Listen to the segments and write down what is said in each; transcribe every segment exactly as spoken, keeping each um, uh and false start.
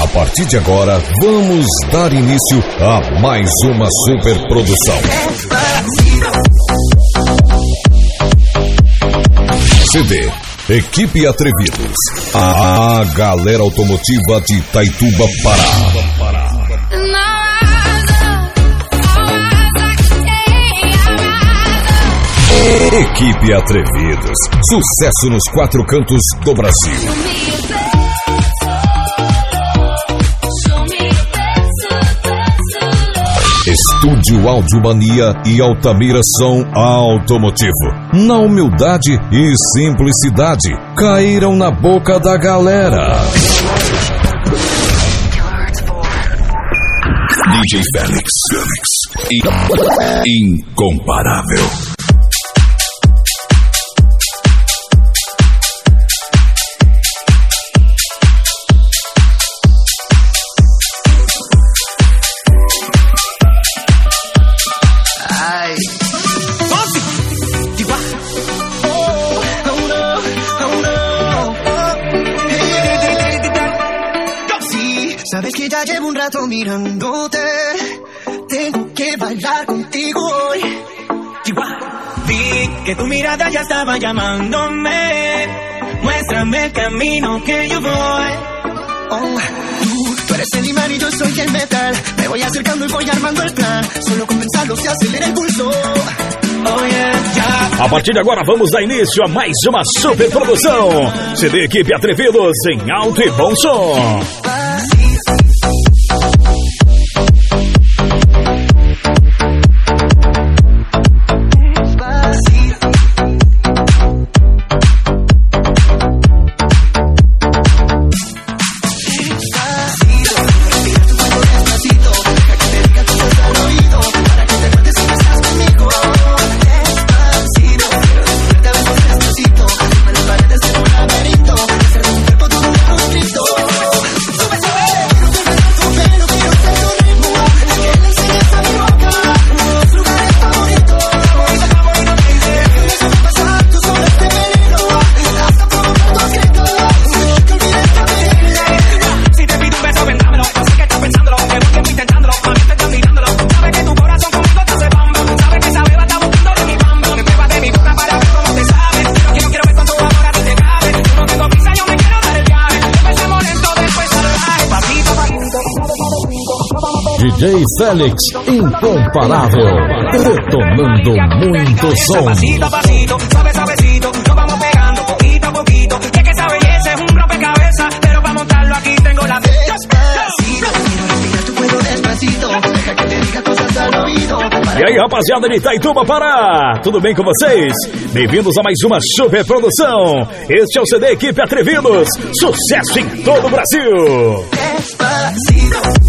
A partir de agora, vamos dar início a mais uma super produção. C D Equipe Atrevidos, a galera automotiva de Itaituba, Pará. Equipe Atrevidos, sucesso nos quatro cantos do Brasil. Estúdio Audiomania e Altamira Som Automotivo. Na humildade e simplicidade, caíram na boca da galera. D J Félix, Félix, incomparável. Sabes que ya llevo un rato mirándote, tengo que bailar contigo hoy. Vi que tu mirada ya estaba llamándome, muéstrame el camino que yo voy. Oh, tú, tú eres el imán y yo soy el metal, me voy acercando y voy armando el plan, solo con pensarlo se acelera el pulso. Oh yeah, yeah. A partir de agora vamos dar início a mais uma super produção. C D Equipe Atrevidos em alto e bom som. D J Félix, incomparável, detonando muito som. Pasito a pasito, suave suavecito, nos vamos pegando poquito a poquito. Es que esa belleza es un rompecabezas, pero para montarlo aquí tengo la despacito. Quiero respirar tu cuello despacito, deja que te diga cosas al oído. E aí, rapaziada de Itaituba, Pará, tudo bem com vocês? Bem-vindos a mais uma super produção. Este é o C D Equipe Atrevidos, sucesso em todo o Brasil. Despacito.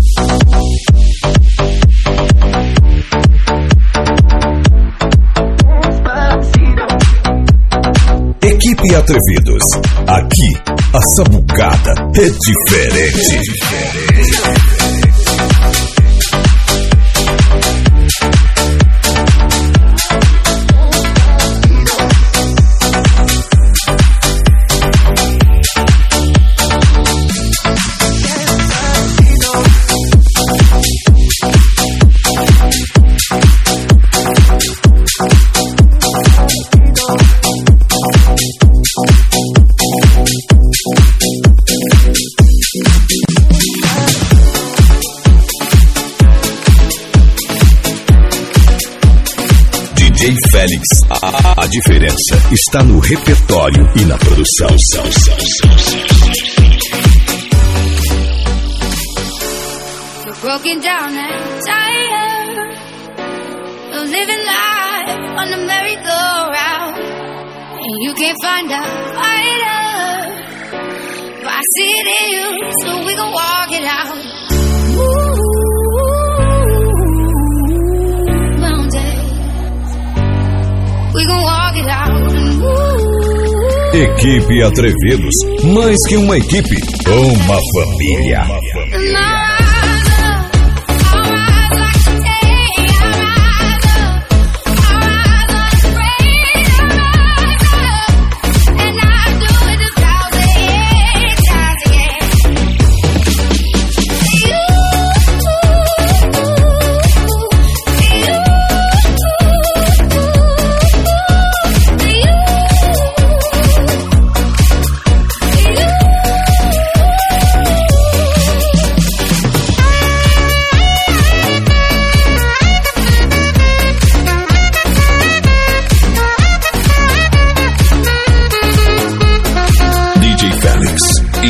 Equipe Atrevidos, aqui a sabucada é diferente. D J Félix, a, a diferença está no repertório e na produção. We're broken down and tired of living life on the merry-go-round, and you can't find a fighter, but I see it in you, so we gon' walk it out. Ooh. Equipe Atrevidos, mais que uma equipe, uma família.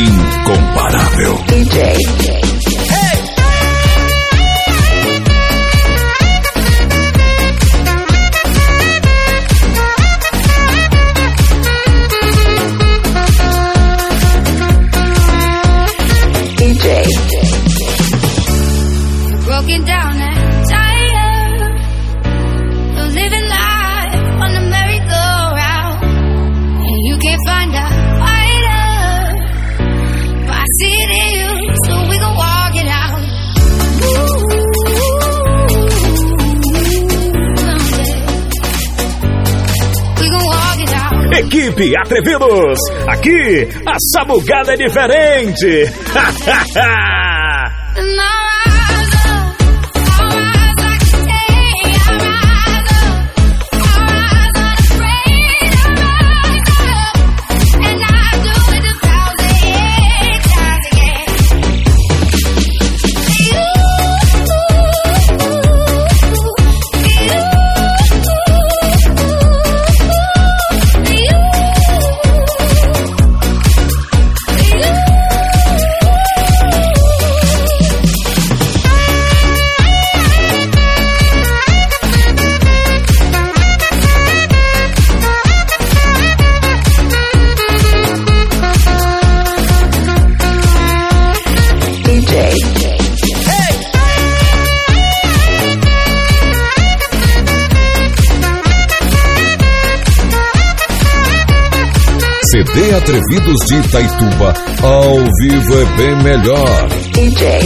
incomparável. D J. Broken down and tired of living life on the merry-go-round, and you can't find a fighter, but I see it in you, so we gon' walk it out. Ooh, we gon' walk it out. Equipe Atrevidos, aqui a sabugada é diferente. C D Atrevidos de Itaituba, ao vivo é bem melhor. D J.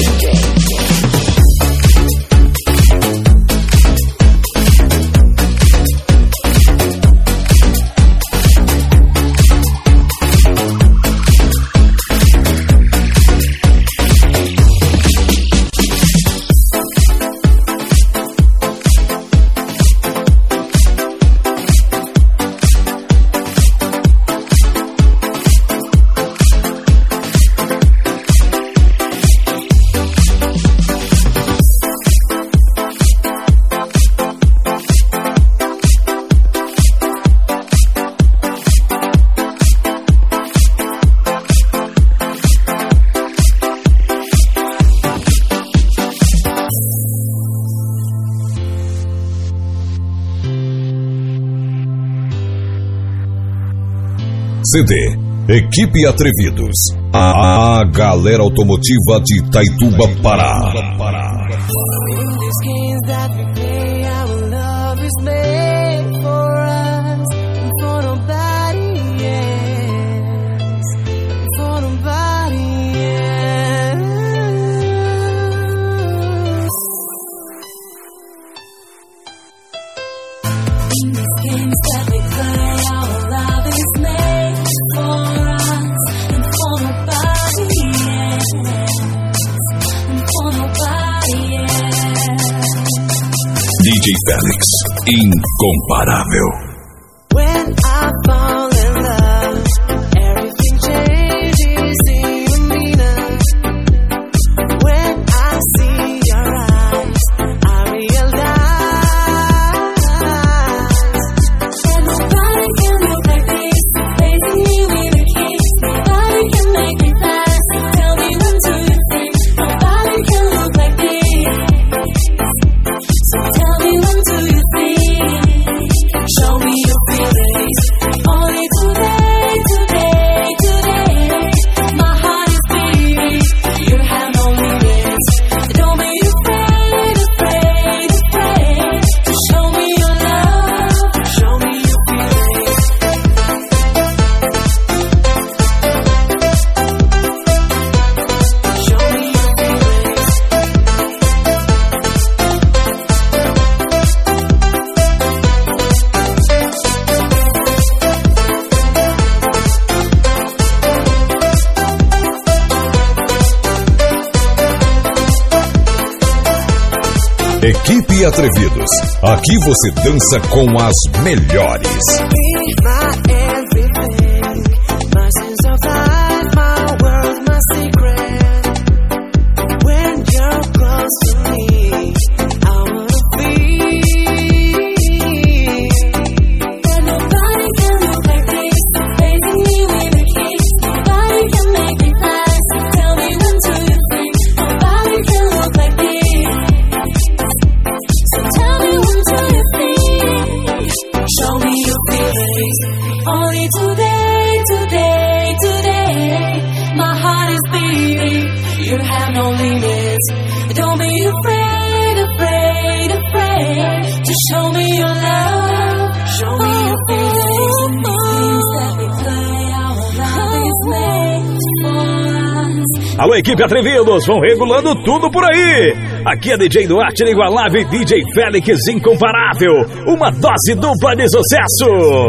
C D Equipe Atrevidos, a, a galera automotiva de Itaituba, Pará. D J Félix, incomparável. When I fall in love, everything changes in a minute. When I see your eyes, I realize that nobody can look like this. Facing you with a kiss, nobody can make me fast. Tell me when do you think nobody can look like this? So tell me when do you think? Show me your feelings. Only today, today, today. My heart is beating. You have no limits. Don't be afraid, afraid, afraid to show me your love. Show me your feelings. Show me your feelings. Equipe Atrevidos, aqui você dança com as melhores. Be my everything, my sense of life, my world, my secret. When you're close to me, I wanna feel. And nobody can look like this. Facing me with a kiss, nobody can make me fly. beating. You have no limits. Don't be afraid, afraid, afraid to show me your love. Show me your feelings. Things that we play, our love is made for us. Alô, equipe Atrevidos, vão regulando tudo por aí. Aqui é D J Duarte inigualável e D J Félix incomparável. Uma dose dupla de sucesso.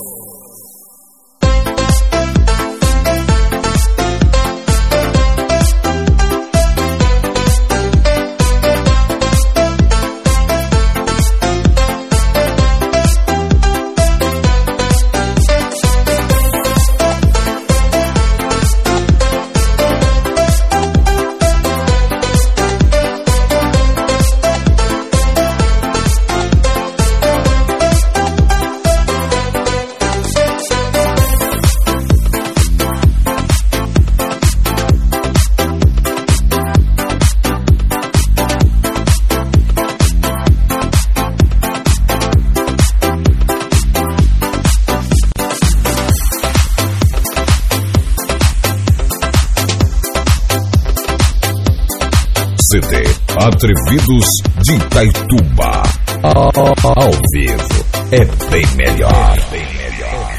C D Atrevidos de Itaituba. Ao vivo é bem melhor. Bem melhor.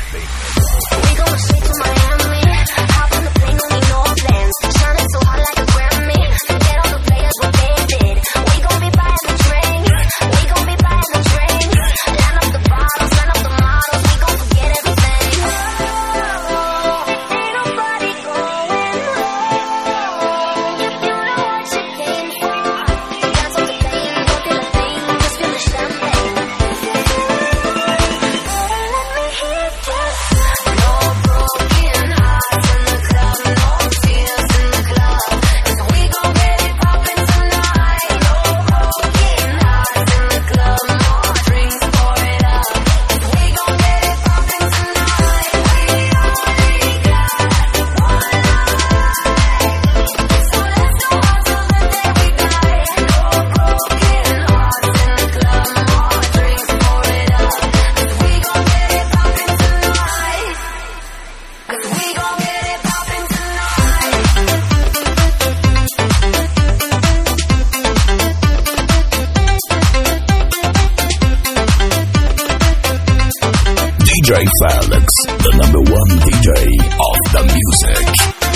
D J Félix, the number one D J of the music.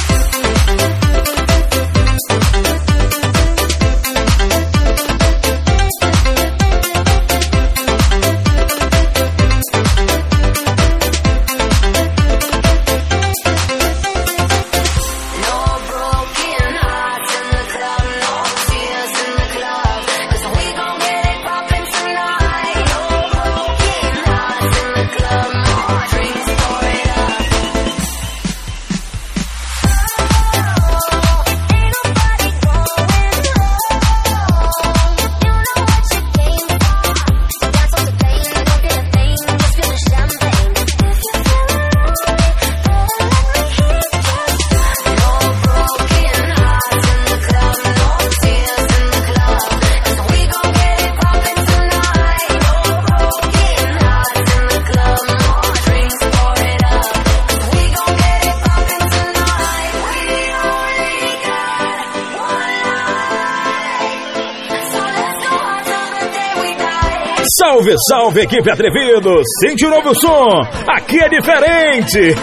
Salve, salve, equipe Atrevidos! Sente o novo som! Aqui é diferente!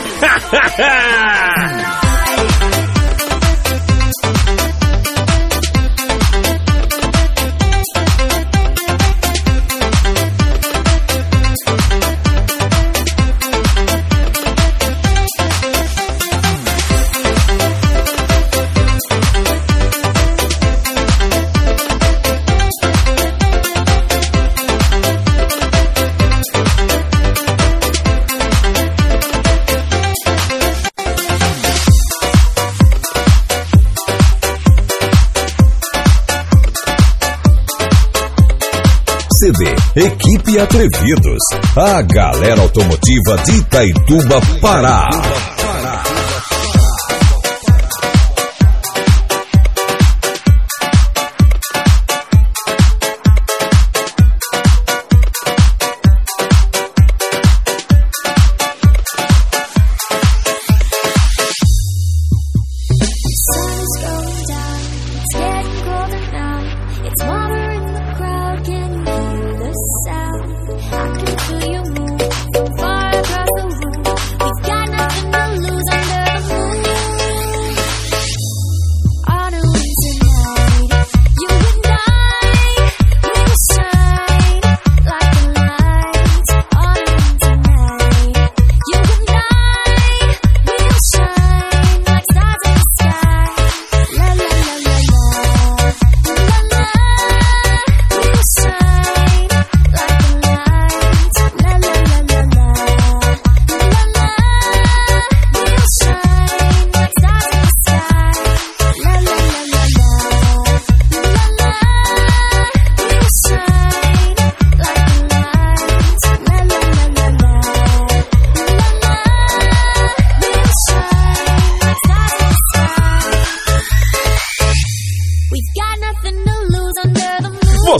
C D Equipe Atrevidos, a galera automotiva de Itaituba, Pará.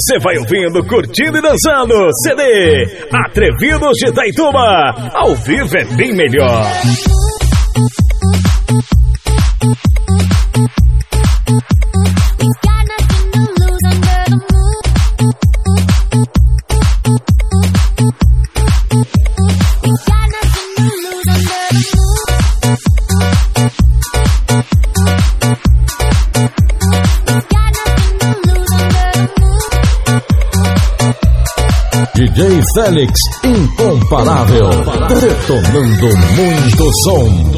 Você vai ouvindo, curtindo e dançando. C D Atrevidos de Itaituba. Ao vivo é bem melhor. D J Félix, incomparável, detonando muito som.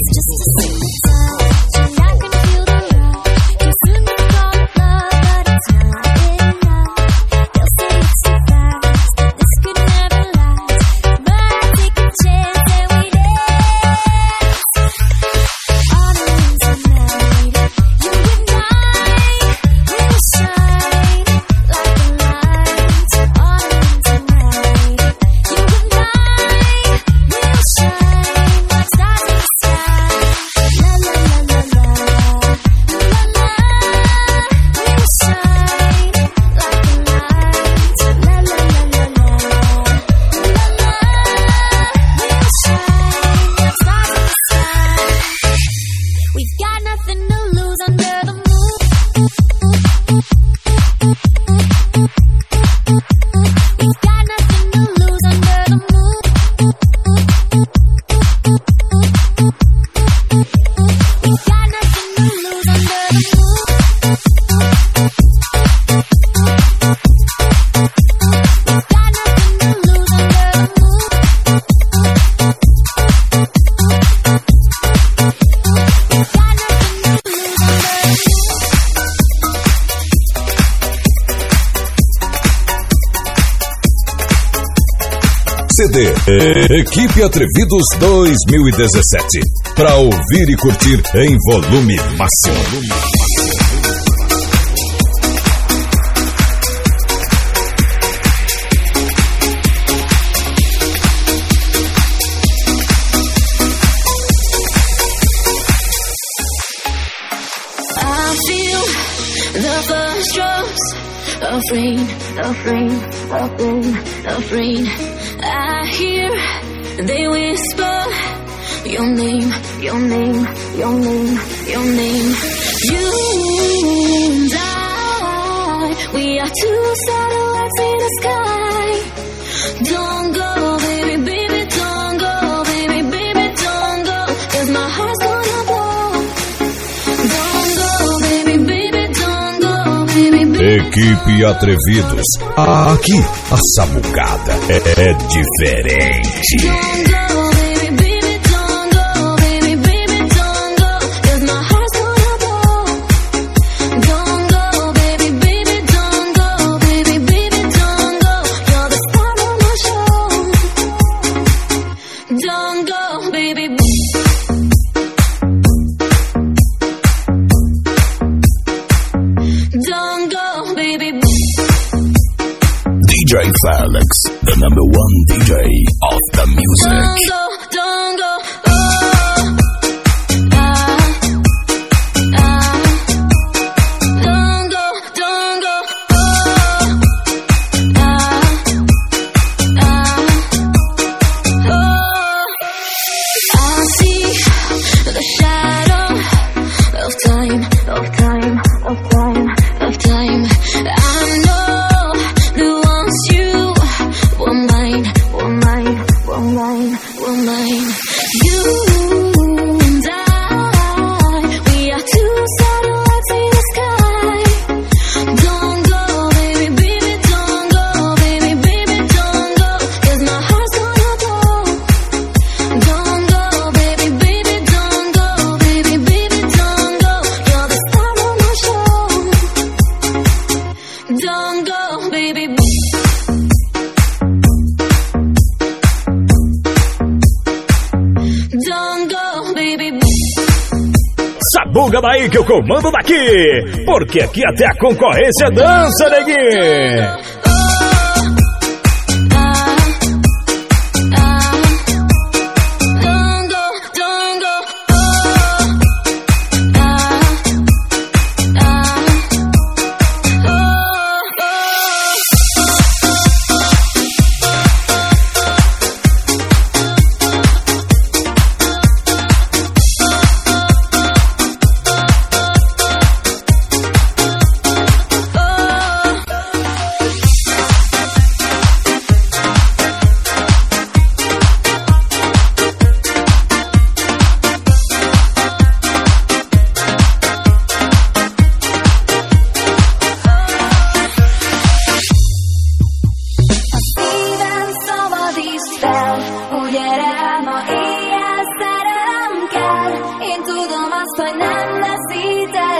C D Equipe Atrevidos dois mil e dezessete. Para ouvir e curtir em volume máximo. Of rain, of rain, of rain, of rain. I hear they whisper your name, your name, your name, your name. You and I, we are two satellites in the sky. Don't go, baby, baby, don't go, baby, baby, don't go, 'cause my heart's gonna blow. Don't go, baby, baby, don't go, baby, baby. Equipe Atrevidos, aqui a sabucada é, é diferente. D J Félix, the number one D J of the music. Don't go, don't go, oh, ah, ah. Don't go, don't go, oh, ah, ah, oh. I see the shadow of time, of time, of time, of time. I know. Sabuga daí que eu comando daqui, porque aqui até a concorrência dança, neguinho.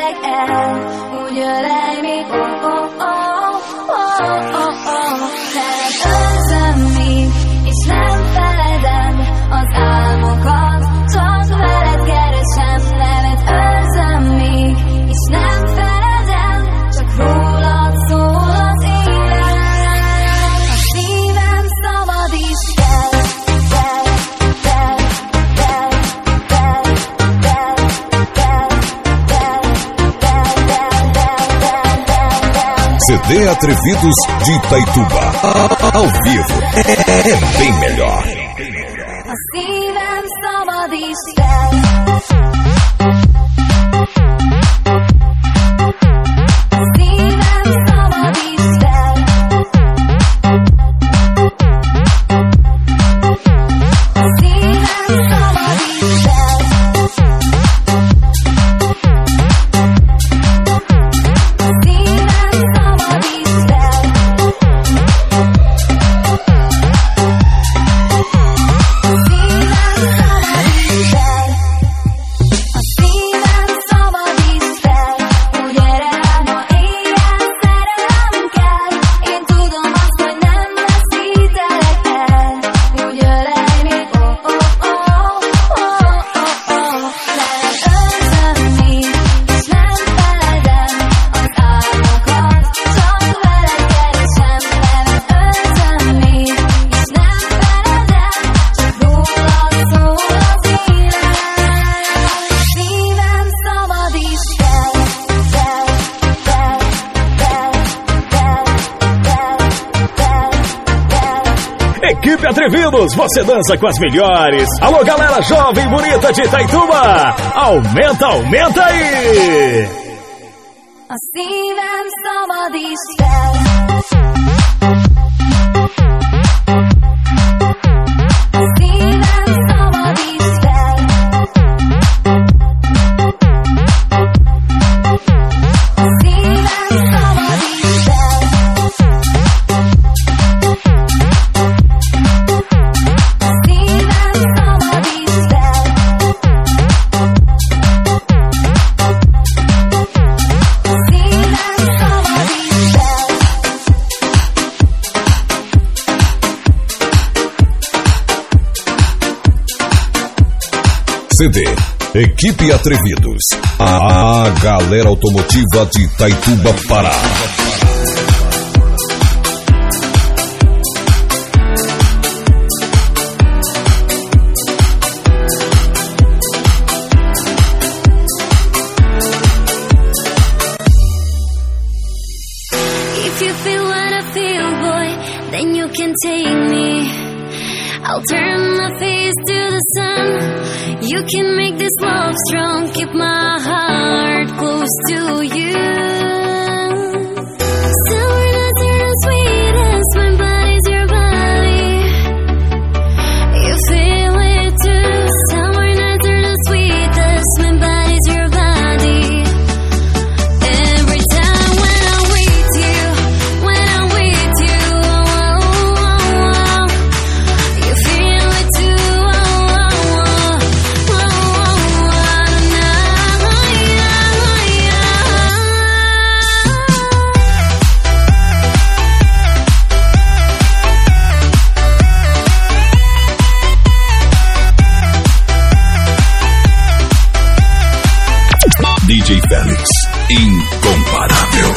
el, úgy ölelj még, oh, oh, oh, oh, oh, oh. Veled őrzöm még, és nem feledem az álmokat, csak veled keresem. Veled őrzöm még, és nem feledem, csak rólad szól az élet. A szívem szabad is kell, kell, kell, kell, kell, kell, kell, kell, kell, kell, kell, kell. C D Atrevidos de Itaituba. Ao vivo é, é bem melhor. A szívem szabad is kell. A szívem szabad is kell. A szívem szabad is kell. A szívem szabad is kell. A szívem szabad is fel, úgy erre ma éjjel szerelem kell. Én tudom azt, hogy nem veszítelek el, úgy ölelj még, oh, oh, oh, oh, oh, oh. Veled őrzöm még, és nem feledem az álmokat, csak veled keresem. Veled őrzöm még, és nem feledem, csak rólad szól az élet. Szívem szabad is kell, kell, kell, kell, kell, kell, kell, kell. Equipe Atrevidos, você dança com as melhores. Alô, galera jovem bonita de Itaituba. Aumenta, aumenta aí. A szívem szabad is kell. A szívem szabad is kell. A szívem szabad is kell. A szívem szabad is kell. A szívem szabad is kell. C D Equipe Atrevidos. A, a galera automotiva de Itaituba, Pará. If you feel what I feel, boy, then you can take me. I'll turn my face to the sun. You can make this love strong. Keep my heart close to you. Sour nuts are the sweetest. My body's your body. You feel it too. Sour nuts are the sweetest. My body's your body. Every time when I'm with you, when I'm with you, oh, oh, oh, oh. You feel it too, oh, oh, oh, oh, oh, D J Félix, incomparável.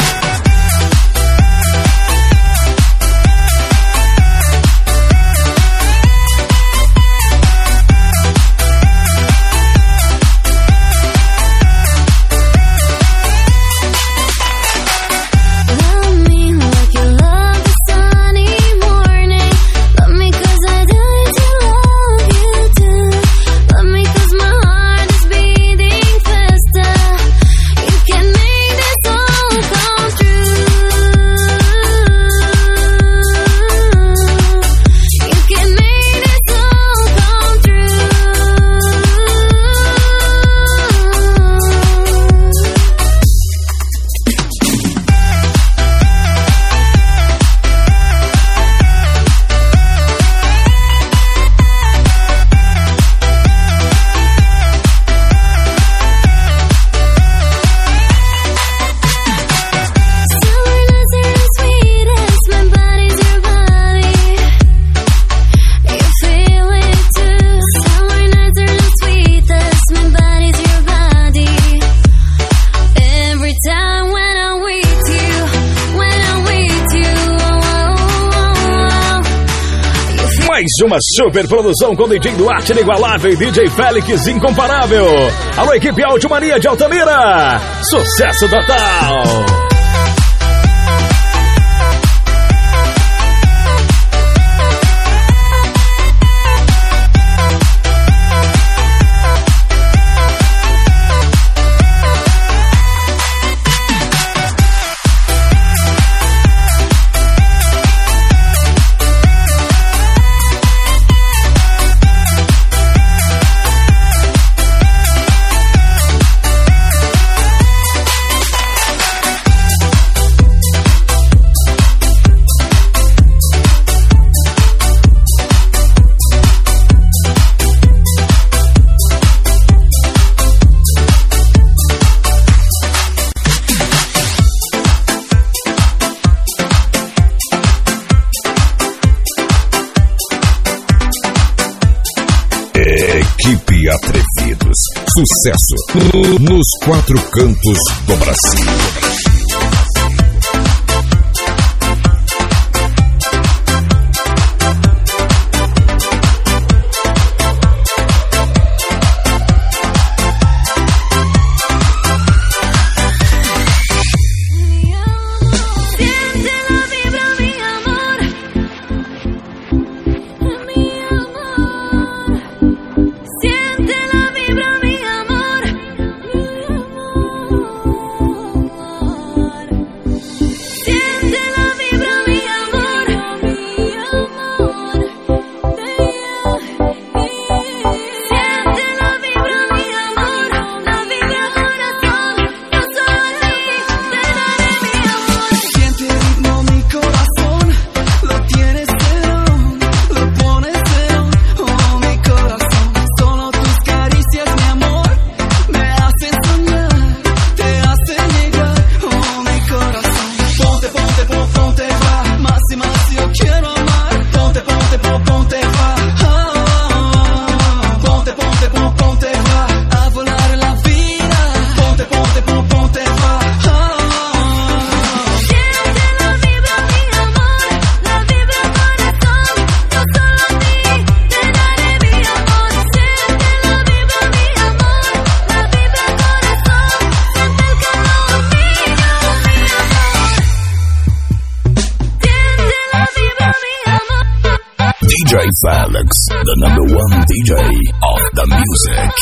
Love me like you love the sunny morning. Love me 'cause I died to love you too. Love me 'cause my heart is beating faster. You can make this all come true. uma super produção com D J Duarte inigualável e D J Félix incomparável. Alô, equipe Áudio Mania de Altamira. Sucesso total. Equipe Atrevidos. Sucesso nos quatro cantos do Brasil. D J Félix, the number one D J of the music.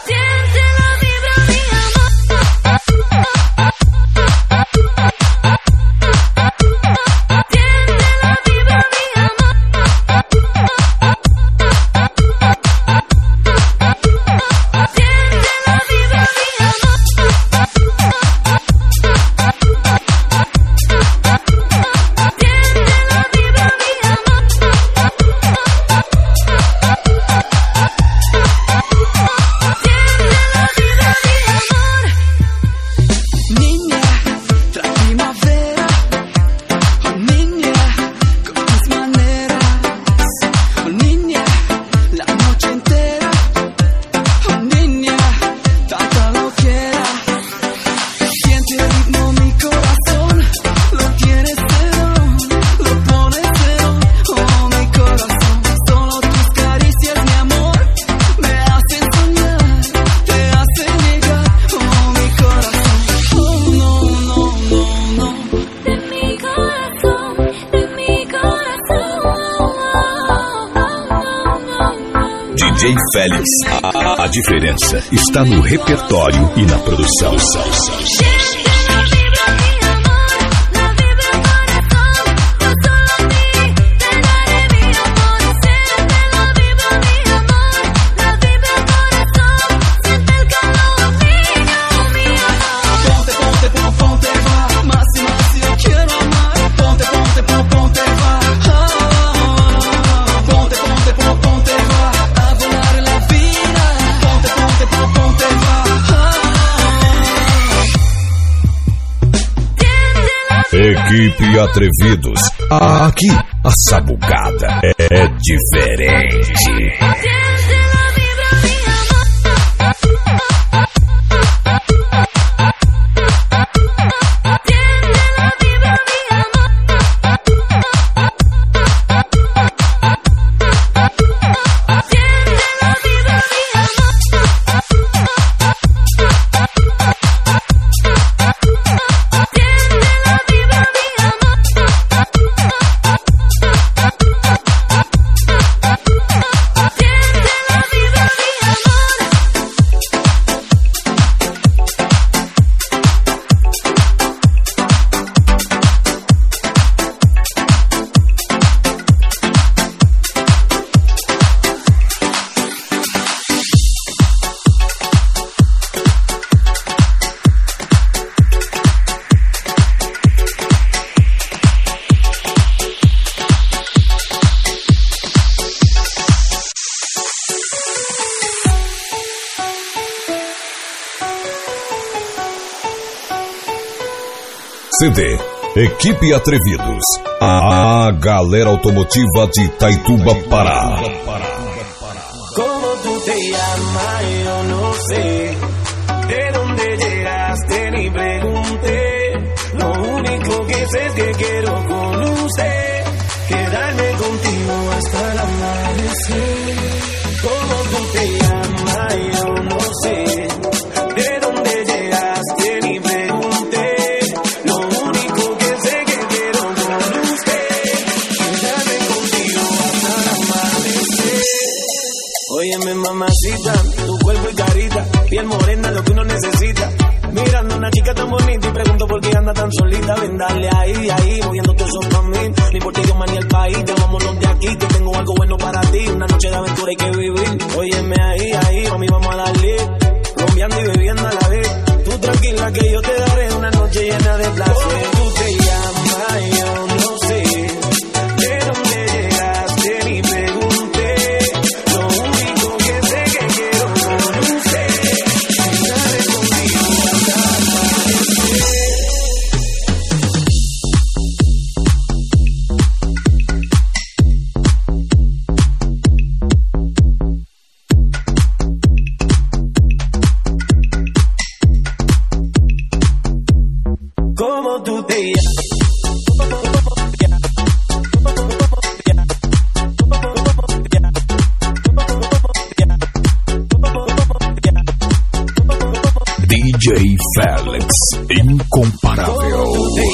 D J Félix, a, a diferença está no repertório e na produção. Equipe Atrevidos, aqui a sabucada é diferente. C D Equipe Atrevidos, a galera automotiva de Itaituba, Pará. ¿Cómo tú te llamas? Yo no sé. ¿De dónde llegaste? Ni pregunté. Lo único que sé es que quiero con usted quedarme contigo hasta el amanecer. ¿Cómo tú te llamas? Yo no sé. ¿De dónde llegaste? Ni pregunté. Lo único que sé es que quiero con usted quedarme contigo hasta el amanecer. Óyeme, mamacita, tu cuerpo y carita, piel morena, lo que uno necesita. Mirando a una chica tan bonita y pregunto por qué anda tan solita. Ven, dale ahí, ahí, moviendo todo eso pa' mí. Ni por ti yo ni el país, ya vámonos de aquí, que tengo algo bueno para ti. Una noche de aventura hay que vivir. Óyeme ahí, ahí, mami, vamos a darle. Rumbeando y bebiendo a la vez. Tú tranquila que yo te daré una noche llena de placer. Tú te llamas, yo no sé. ¿De dónde llegaste? Ni pregunté. Lo único que sé que quiero con usted quedarme contigo hasta el amanecer. ¿Cómo tú te llamas? D J Felix, incomparable.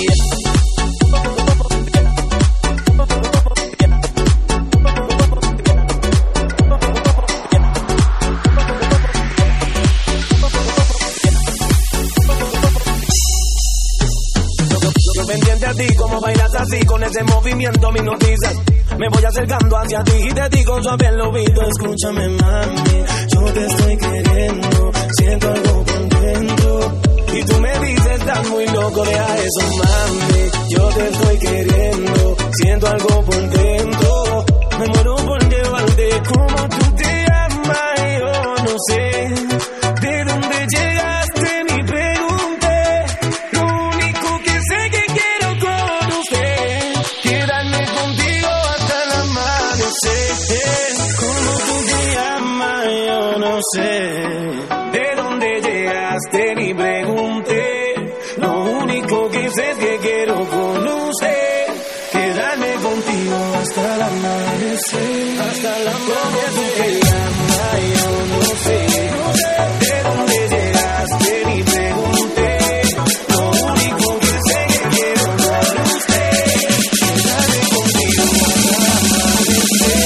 Pendiente a ti, como bailas así, con ese movimiento me hipnotizas. Me voy acercando hacia ti y te digo suave al oído. Escúchame, mami, yo te estoy queriendo, siento algo por dentro. Y tú me dices, estás muy loco, deja eso, mami. Yo te estoy queriendo, siento algo por dentro. Me muero por llevarte. Como tú te llamas, yo no sé. ¿De dónde llegaste? Ni pregunté. Lo único que sé que quiero con usted quedarme contigo hasta el amanecer. ¿Cómo tú te llamas? Yo no sé. ¿De dónde llegaste? Ni pregunté. Lo único que sé es que quiero con usted quedarme contigo hasta el amanecer. Hasta el amanecer. ¿Cómo tú te llamas? Yo no sé. ¿De dónde llegaste? Ni pregunté. Lo único que sé que quiero con usted quedarme contigo hasta el amanecer.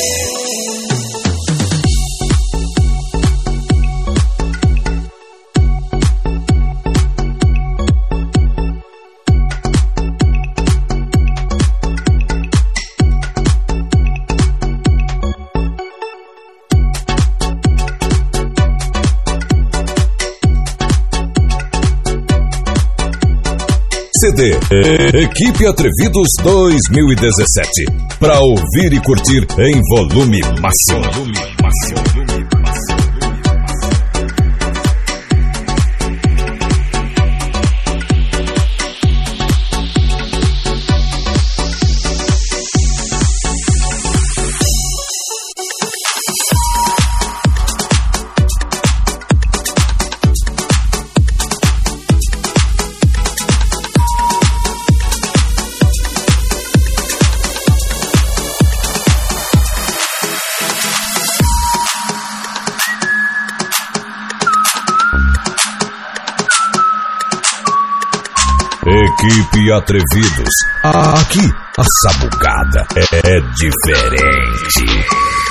C D Equipe Atrevidos dois mil e dezessete, para ouvir e curtir em volume máximo. Volume máximo. Equipe Atrevidos, aqui a sabucada é diferente.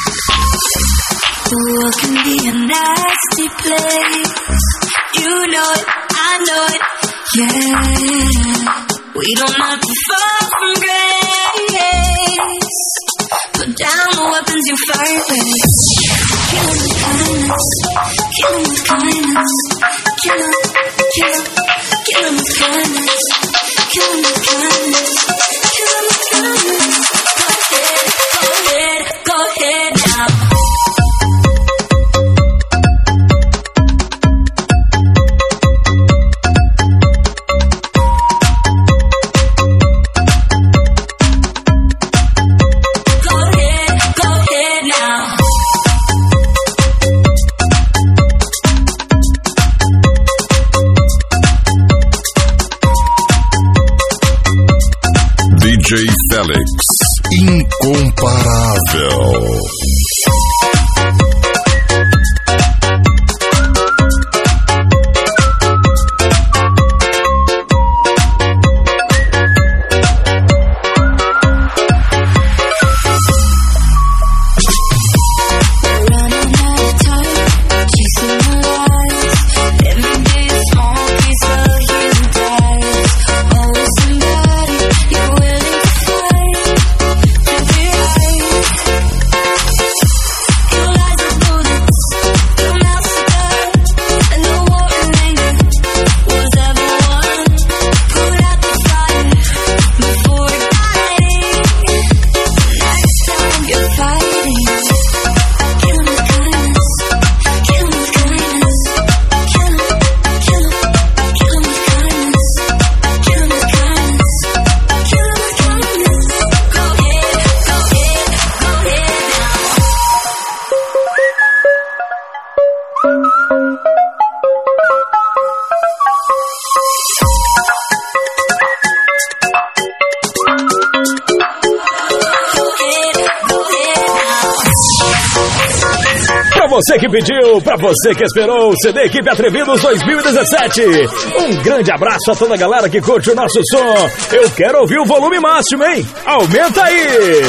The world can be a nasty place. You know it, I know it, yeah. We don't have to fall from grace. Put down the weapons you fight with. Kill 'em with kindness, kill 'em with kindness. Kill 'em, kill 'em, kill 'em with kindness. Kill 'em with kindness, kill 'em with kindness. Go ahead, go ahead, go ahead now. J Felix, incomparável. Você que pediu, pra você que esperou, o C D Equipe Atrevidos dois mil e dezessete. Um grande abraço a toda a galera que curte o nosso som. Eu quero ouvir o volume máximo, hein? Aumenta aí!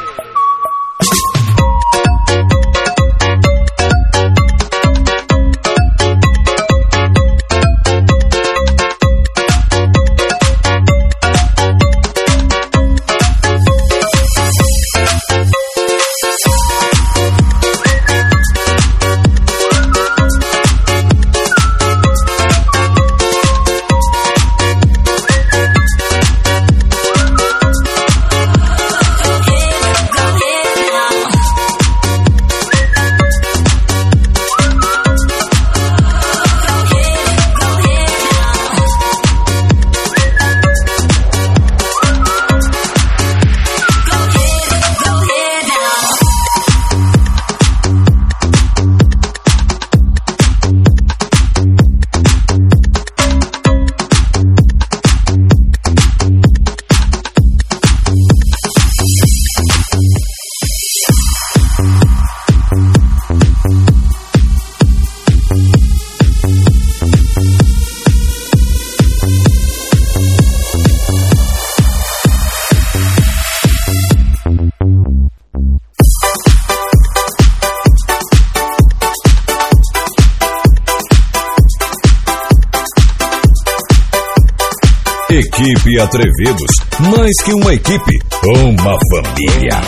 Equipe Atrevidos, mais que uma equipe, uma família.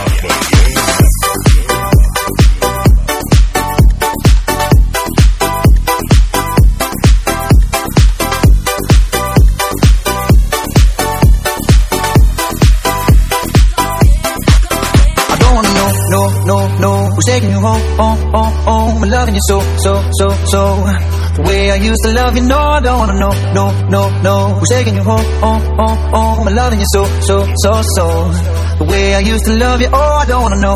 I don't wanna know, no, no, no, who's taking you home, home, home, home, I'm loving you so, so, so, so. The way I used to love you, no, I don't wanna know, no, no, no, who's taking you home, home, home, home, I'm loving you so, so, so, so. The way I used to love you, oh, I don't wanna know.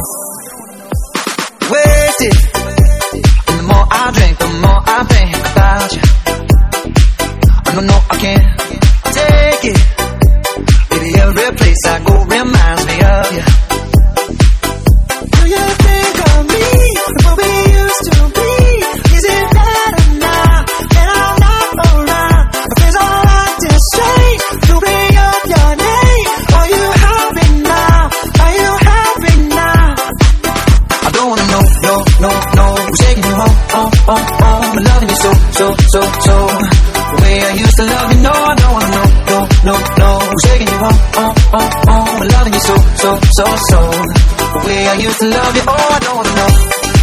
Wasted, and the more I drink, the more I think about you. I don't know, I can't take it. Baby, every place I go reminds me of you. Do you think of me, what we used to be? Is it better now that I'm not around? My friends all acting strange, to bring up your name. Are you happy now? Are you happy now? I don't wanna know, no, no, no, who's taking you home, home, home, home. I'm loving you so, so, so, so. The way I used to love you, no, I don't wanna know, no, no, no, who's taking you home, home, home, home. I'm loving you so, so, so, so. The way I used to love you, oh, I don't wanna know.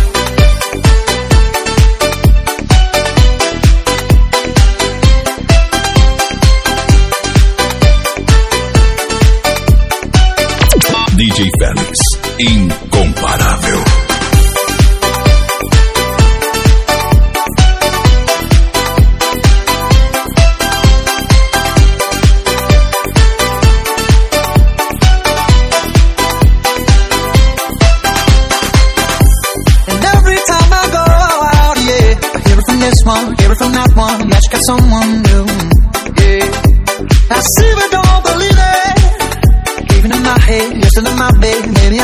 D J Felix, incomparável. This one, hear it from that one, yeah, she got someone new, yeah. I see but don't believe it, even in my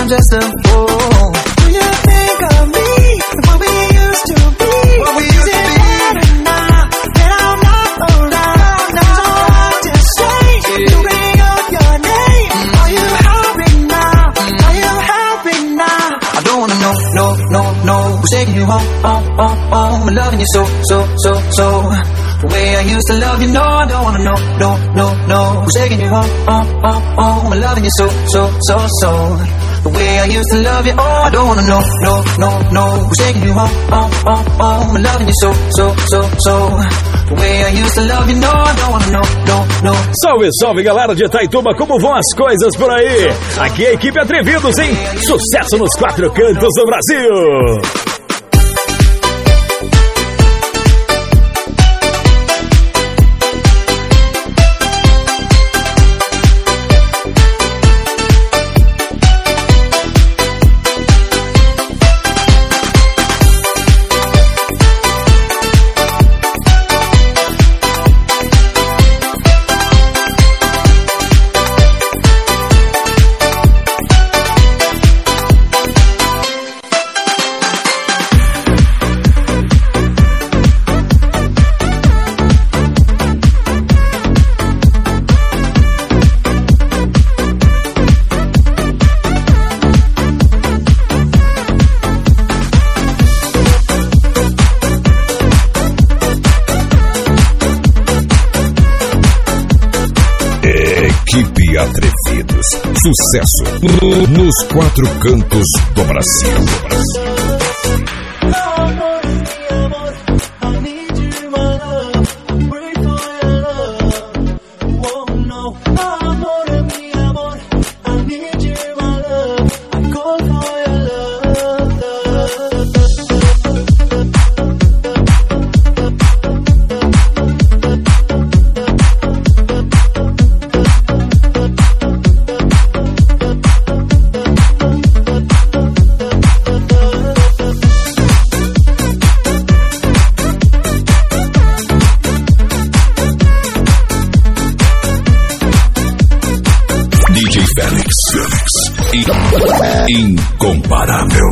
I'm just a fool. Do you think of me, what we used to be? What we used to be? Now that I'm not around, now I just say to bring up your name. Are you happy now? Are you happy now? I don't wanna know, no, no, no. Who's taking you home, home, home, home? I'm loving you so, so, so, so. The way I used to love you, no, I don't wanna know, no, no, no. Who's taking you home, home, home, home? I'm loving you so, so, so, so. The way I used to love you, oh, I don't wanna know, no, no, no. Who's taking you home, home, home, home? I'm loving you so, so, so, so. The way I used to love you, no, I don't wanna know, no, no. Salve, salve, galera de Itaituba, como vão as coisas por aí? Aqui é a equipe Atrevidos, hein? Sucesso nos quatro cantos do Brasil. Equipe Atrevidos. Sucesso nos quatro cantos do Brasil. D J Félix, Félix, incomparável.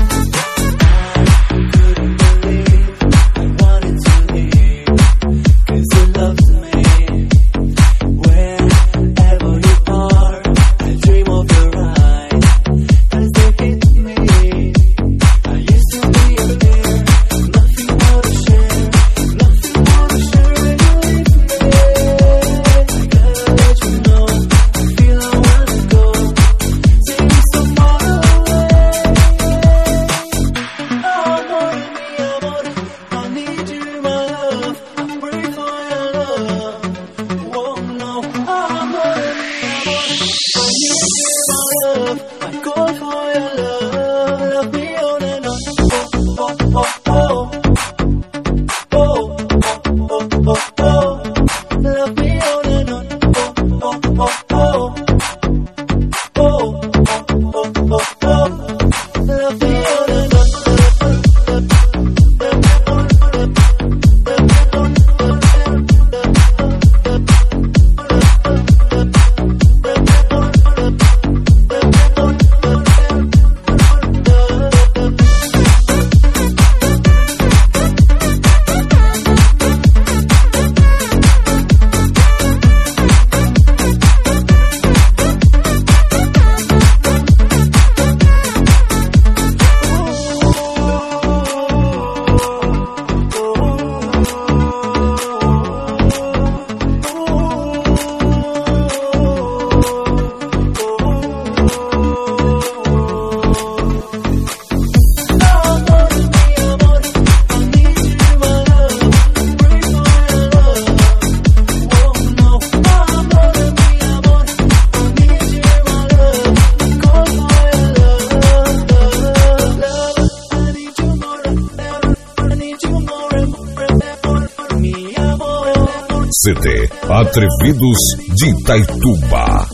C D Atrevidos de Itaituba.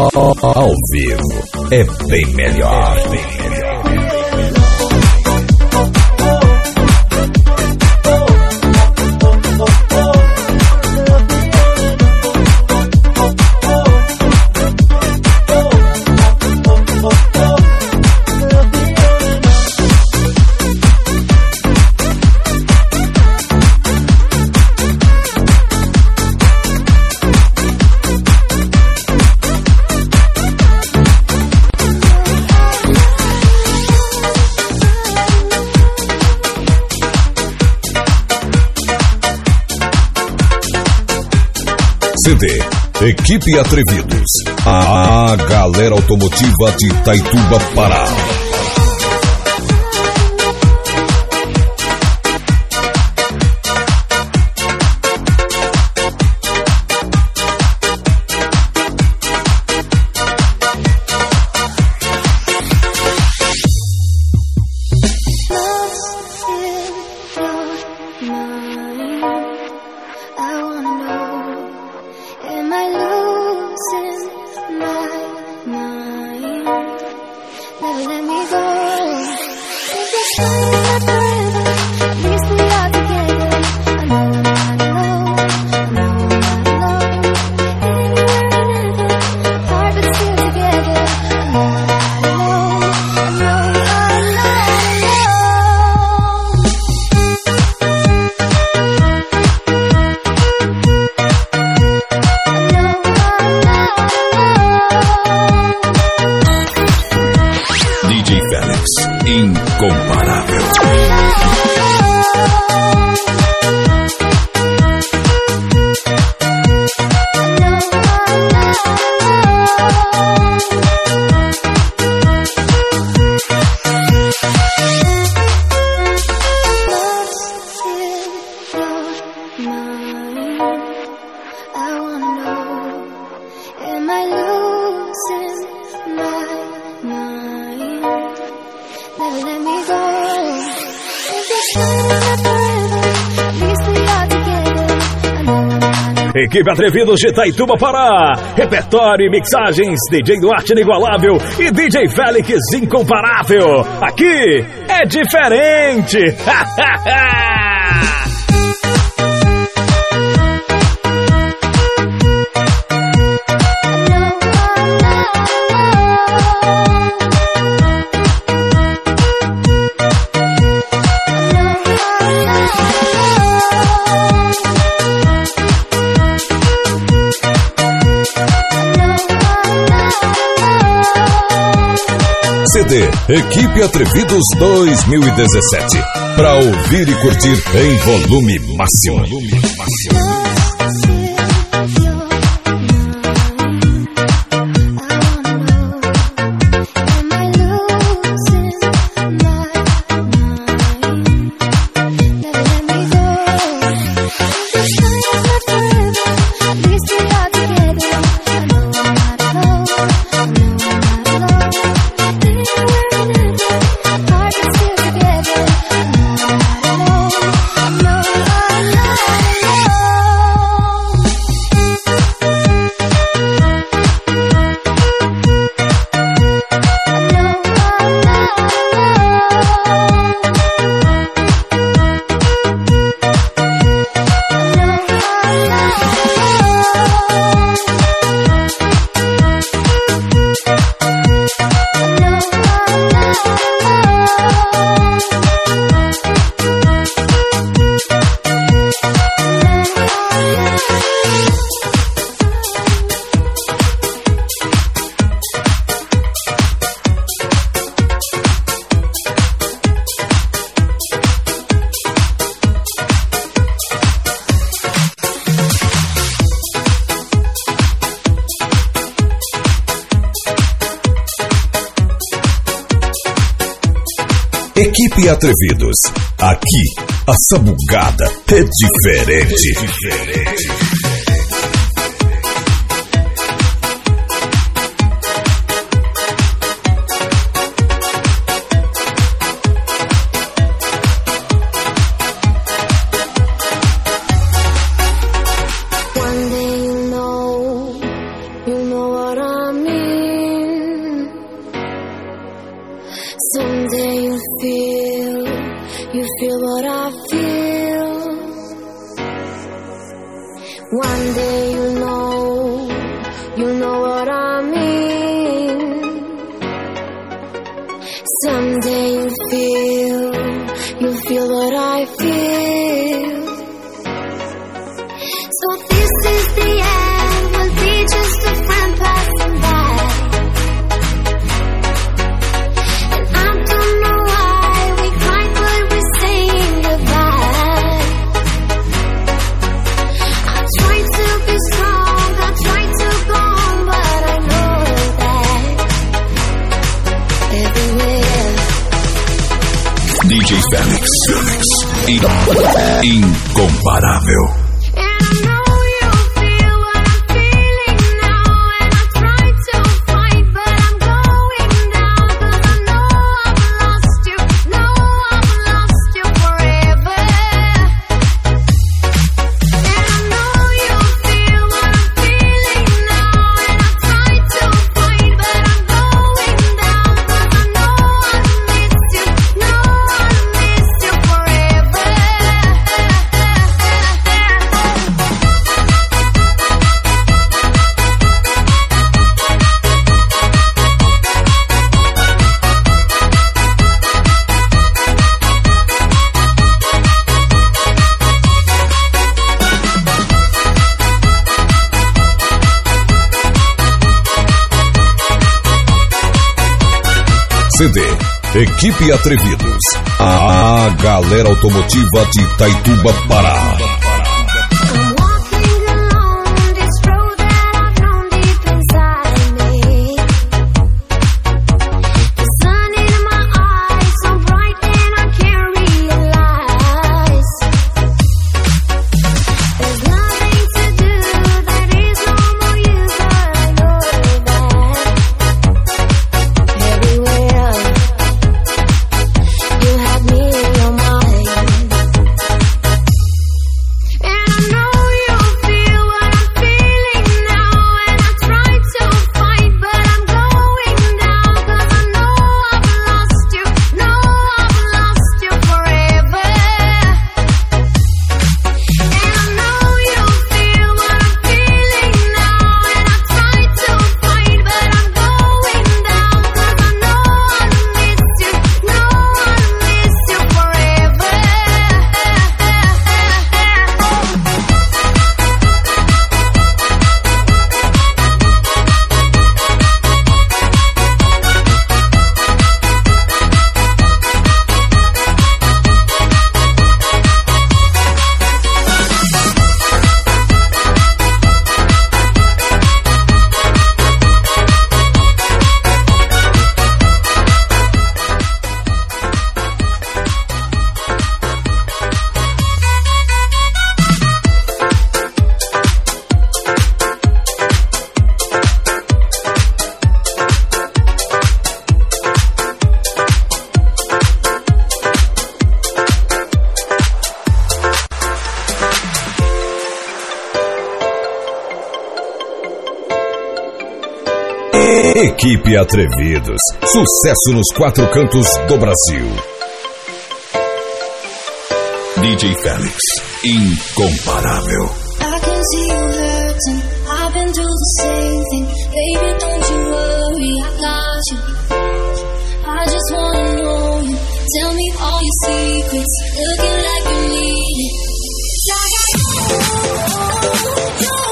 Ao vivo é bem melhor. É bem melhor. C D Equipe Atrevidos, a, a galera automotiva de Itaituba, Pará. Incomparável. Equipe Atrevidos de Itaituba, Pará. Repertório e mixagens, D J Duarte Inigualável e D J Félix Incomparável. Aqui é diferente. C D Equipe Atrevidos dois mil e dezessete. Pra ouvir e curtir em volume máximo. Volume máximo. Equipe Atrevidos. Aqui, a sabugada é diferente. É diferente. Félix. Félix. Incomparável. C D Equipe Atrevidos, a galera automotiva de Itaituba, Pará. Equipe Atrevidos, sucesso nos quatro cantos do Brasil. D J Félix, incomparável. I can see you hurting, I've been through the same thing. Baby, don't you worry, I got you. I just wanna know you, tell me all your secrets, looking like you need it. I got you, you, you.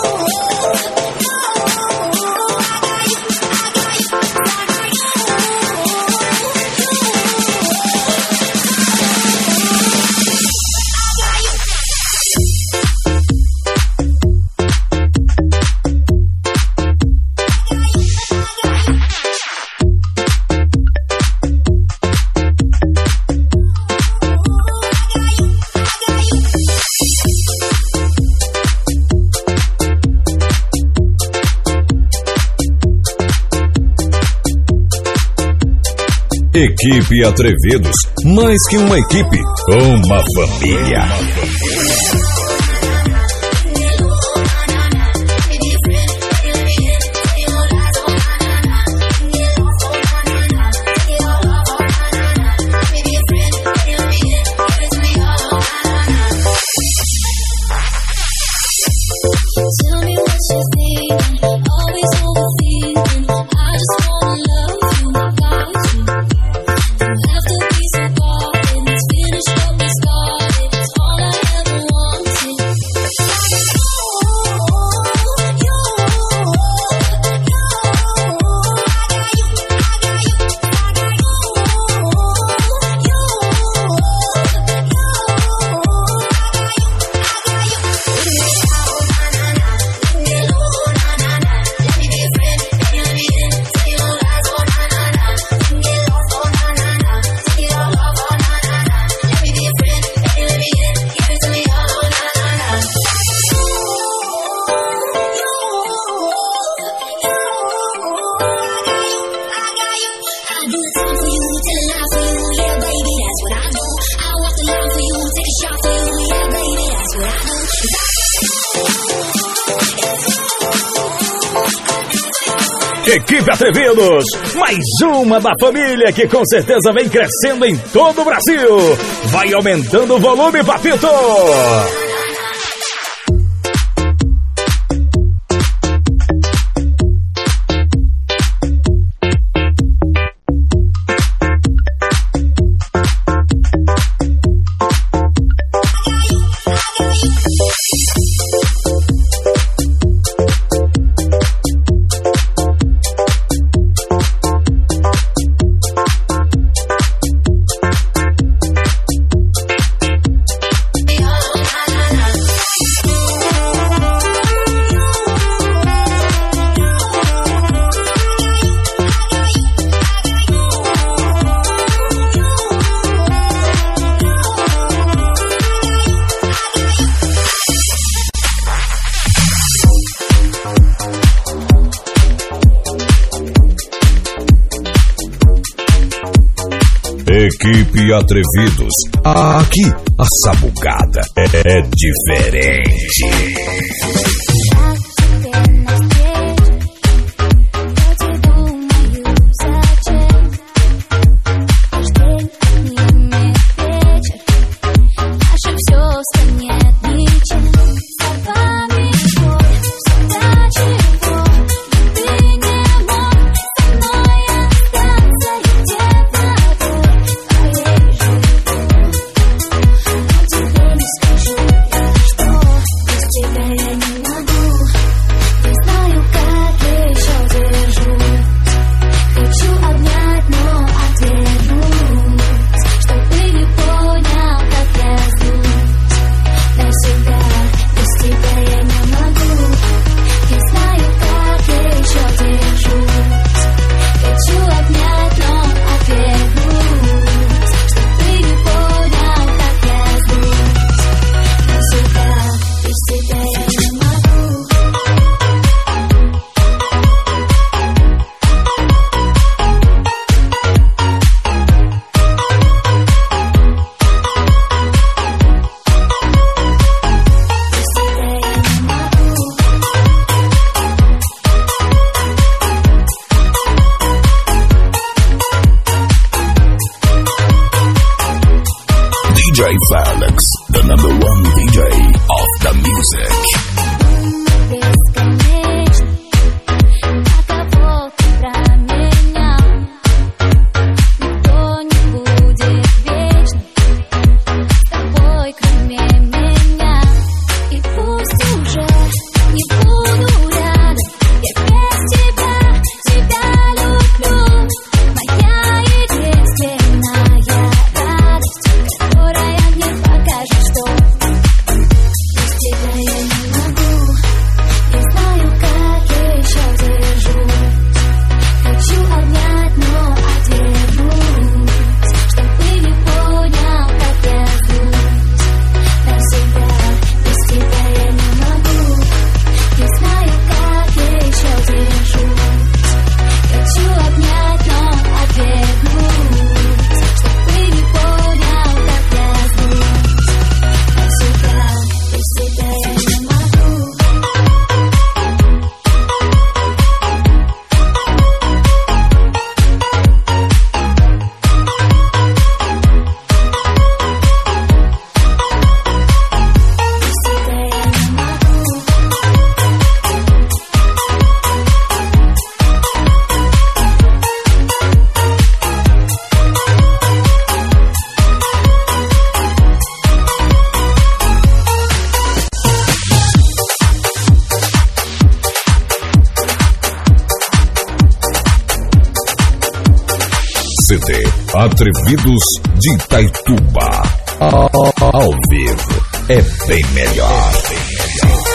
Equipe Atrevidos, mais que uma equipe, uma família. Equipe Atrevidos, mais uma da família que com certeza vem crescendo em todo o Brasil. Vai aumentando o volume, papito! Equipe Atrevidos, aqui a sabugada é diferente. D J Felix, the number one D J of the music. C D Atrevidos de Itaituba. Ao vivo é bem melhor. É bem melhor.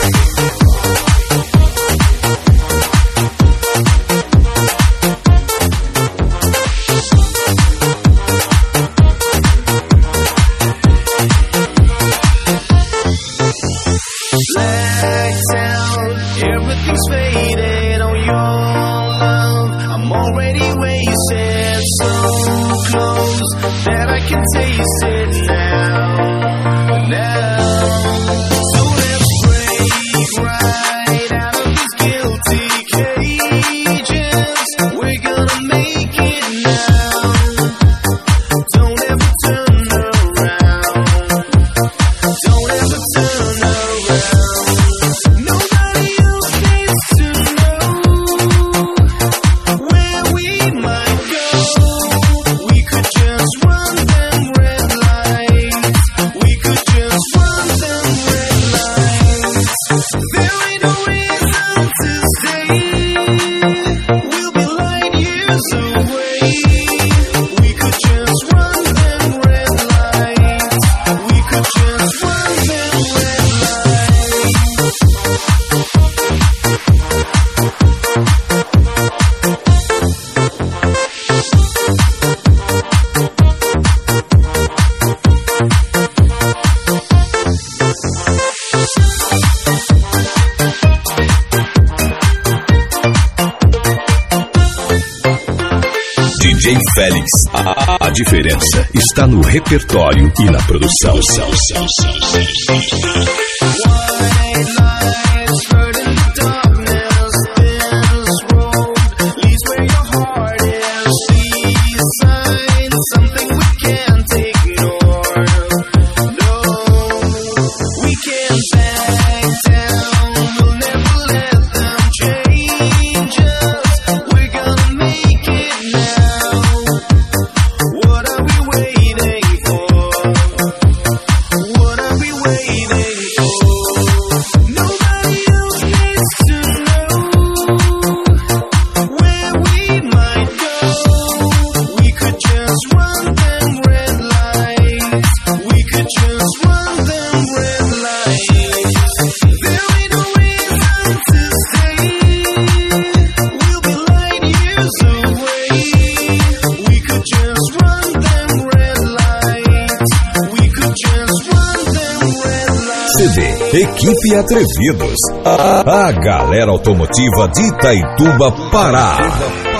Lights out, everything's faded on your love. I'm already wasted, so close that I can taste it now. Now, so let's break right out of this guilty cage. D J Félix, a, a diferença está no repertório e na produção. C D Equipe Atrevidos, a, a galera automotiva de Itaituba, Pará.